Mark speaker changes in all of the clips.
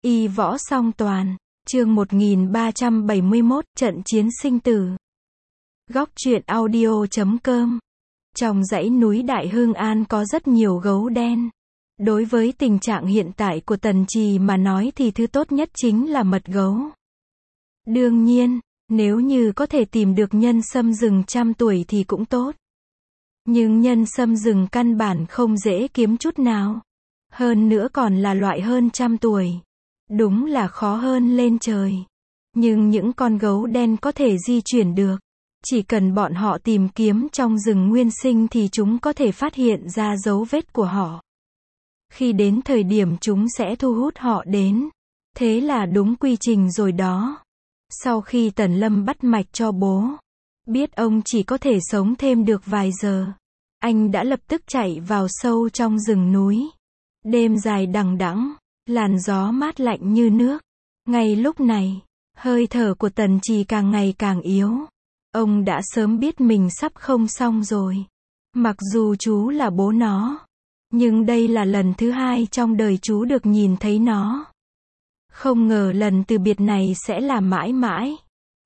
Speaker 1: Y võ song toàn. Chương 1371, trận chiến sinh tử. Góc truyện audio.com. Trong dãy núi Đại Hưng An có rất nhiều gấu đen. Đối với tình trạng hiện tại của Tần Trì mà nói thì thứ tốt nhất chính là mật gấu. Đương nhiên, nếu như có thể tìm được nhân sâm rừng 100 tuổi thì cũng tốt. Nhưng nhân sâm rừng căn bản không dễ kiếm chút nào. Hơn nữa còn là loại hơn 100 tuổi. Đúng là khó hơn lên trời. Nhưng những con gấu đen có thể di chuyển được. Chỉ cần bọn họ tìm kiếm trong rừng nguyên sinh thì chúng có thể phát hiện ra dấu vết của họ. Khi đến thời điểm chúng sẽ thu hút họ đến. Thế là đúng quy trình rồi đó. Sau khi Tần Lâm bắt mạch cho bố, biết ông chỉ có thể sống thêm được vài giờ, anh đã lập tức chạy vào sâu trong rừng núi. Đêm dài đằng đẵng, làn gió mát lạnh như nước. Ngay lúc này, hơi thở của Tần Trì càng ngày càng yếu. Ông đã sớm biết mình sắp không xong rồi. Mặc dù chú là bố nó, nhưng đây là lần thứ hai trong đời chú được nhìn thấy nó. Không ngờ lần từ biệt này sẽ là mãi mãi.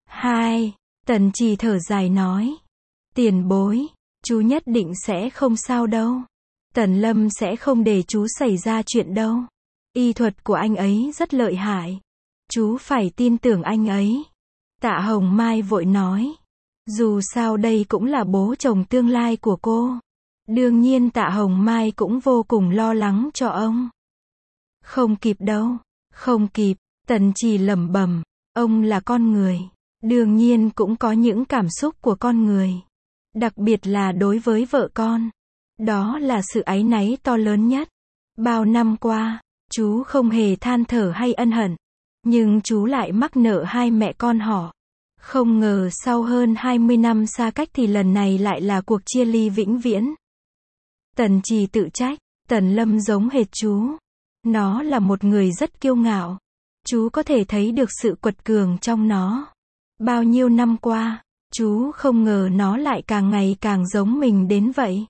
Speaker 1: Tần Trì thở dài nói. Tiền bối, chú nhất định sẽ không sao đâu. Tần Lâm sẽ không để chú xảy ra chuyện đâu. Y thuật của anh ấy rất lợi hại. Chú phải tin tưởng anh ấy. Tạ Hồng Mai vội nói. Dù sao đây cũng là bố chồng tương lai của cô. Đương nhiên Tạ Hồng Mai cũng vô cùng lo lắng cho ông. Không kịp đâu. Không kịp, Tần Trì lẩm bẩm. Ông là con người. Đương nhiên cũng có những cảm xúc của con người. Đặc biệt là đối với vợ con. Đó là sự áy náy to lớn nhất. Bao năm qua, chú không hề than thở hay ân hận. Nhưng chú lại mắc nợ hai mẹ con họ. Không ngờ sau hơn 20 năm xa cách thì lần này lại là cuộc chia ly vĩnh viễn. Tần Trì tự trách, Tần Lâm giống hệt chú. Nó là một người rất kiêu ngạo. Chú có thể thấy được sự quật cường trong nó. Bao nhiêu năm qua, chú không ngờ nó lại càng ngày càng giống mình đến vậy.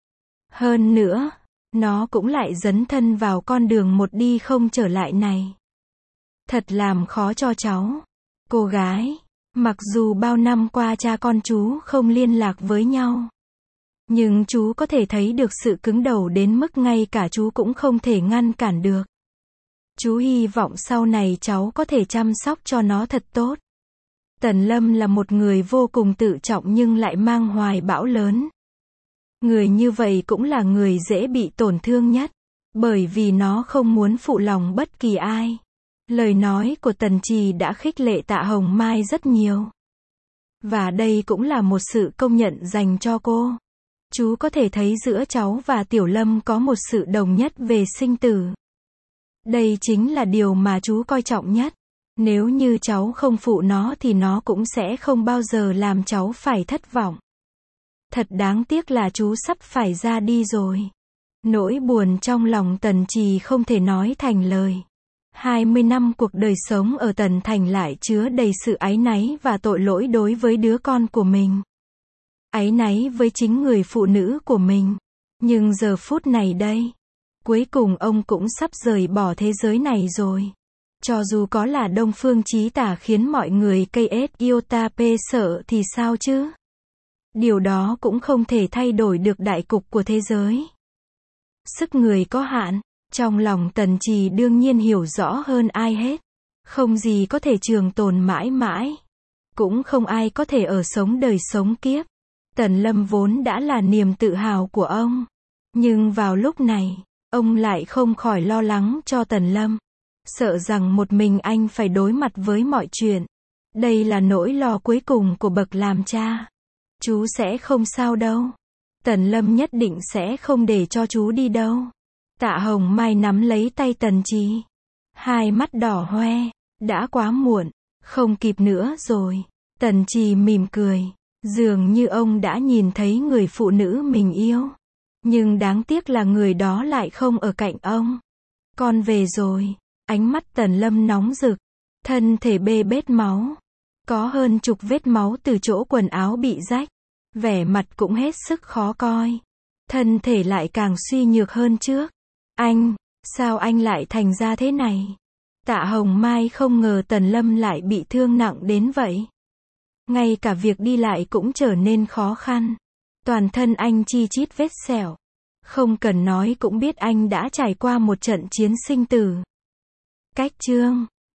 Speaker 1: Hơn nữa, nó cũng lại dấn thân vào con đường một đi không trở lại này. Thật làm khó cho cháu. Cô gái, mặc dù bao năm qua cha con chú không liên lạc với nhau, nhưng chú có thể thấy được sự cứng đầu đến mức ngay cả chú cũng không thể ngăn cản được. Chú hy vọng sau này cháu có thể chăm sóc cho nó thật tốt. Tần Lâm là một người vô cùng tự trọng nhưng lại mang hoài bão lớn. Người như vậy cũng là người dễ bị tổn thương nhất, bởi vì nó không muốn phụ lòng bất kỳ ai. Lời nói của Tần Trì đã khích lệ Tạ Hồng Mai rất nhiều. Và đây cũng là một sự công nhận dành cho cô. Chú có thể thấy giữa cháu và Tiểu Lâm có một sự đồng nhất về sinh tử. Đây chính là điều mà chú coi trọng nhất. Nếu như cháu không phụ nó thì nó cũng sẽ không bao giờ làm cháu phải thất vọng. Thật đáng tiếc là chú sắp phải ra đi rồi. Nỗi buồn trong lòng Tần Trì không thể nói thành lời. 20 năm cuộc đời sống ở Tần Thành lại chứa đầy sự áy náy và tội lỗi đối với đứa con của mình. Áy náy với chính người phụ nữ của mình. Nhưng giờ phút này đây, cuối cùng ông cũng sắp rời bỏ thế giới này rồi. Cho dù có là Đông Phương Chí Tả khiến mọi người KS Iota P sợ thì sao chứ? Điều đó cũng không thể thay đổi được đại cục của thế giới. Sức người có hạn, trong lòng Tần Trì đương nhiên hiểu rõ hơn ai hết. Không gì có thể trường tồn mãi mãi. Cũng không ai có thể ở sống đời sống kiếp. Tần Lâm vốn đã là niềm tự hào của ông. Nhưng vào lúc này, ông lại không khỏi lo lắng cho Tần Lâm. Sợ rằng một mình anh phải đối mặt với mọi chuyện. Đây là nỗi lo cuối cùng của bậc làm cha. Chú sẽ không sao đâu. Tần Lâm nhất định sẽ không để cho chú đi đâu. Tạ Hồng Mai nắm lấy tay Tần Trì. Hai mắt đỏ hoe. Đã quá muộn. Không kịp nữa rồi. Tần Trì mỉm cười. Dường như ông đã nhìn thấy người phụ nữ mình yêu. Nhưng đáng tiếc là người đó lại không ở cạnh ông. Con về rồi. Ánh mắt Tần Lâm nóng rực. Thân thể bê bết máu. Có hơn chục vết máu từ chỗ quần áo bị rách. Vẻ mặt cũng hết sức khó coi. Thân thể lại càng suy nhược hơn trước. Anh, sao anh lại thành ra thế này? Tạ Hồng Mai không ngờ Tần Lâm lại bị thương nặng đến vậy. Ngay cả việc đi lại cũng trở nên khó khăn. Toàn thân anh chi chít vết sẹo. Không cần nói cũng biết anh đã trải qua một trận chiến sinh tử. Cách chương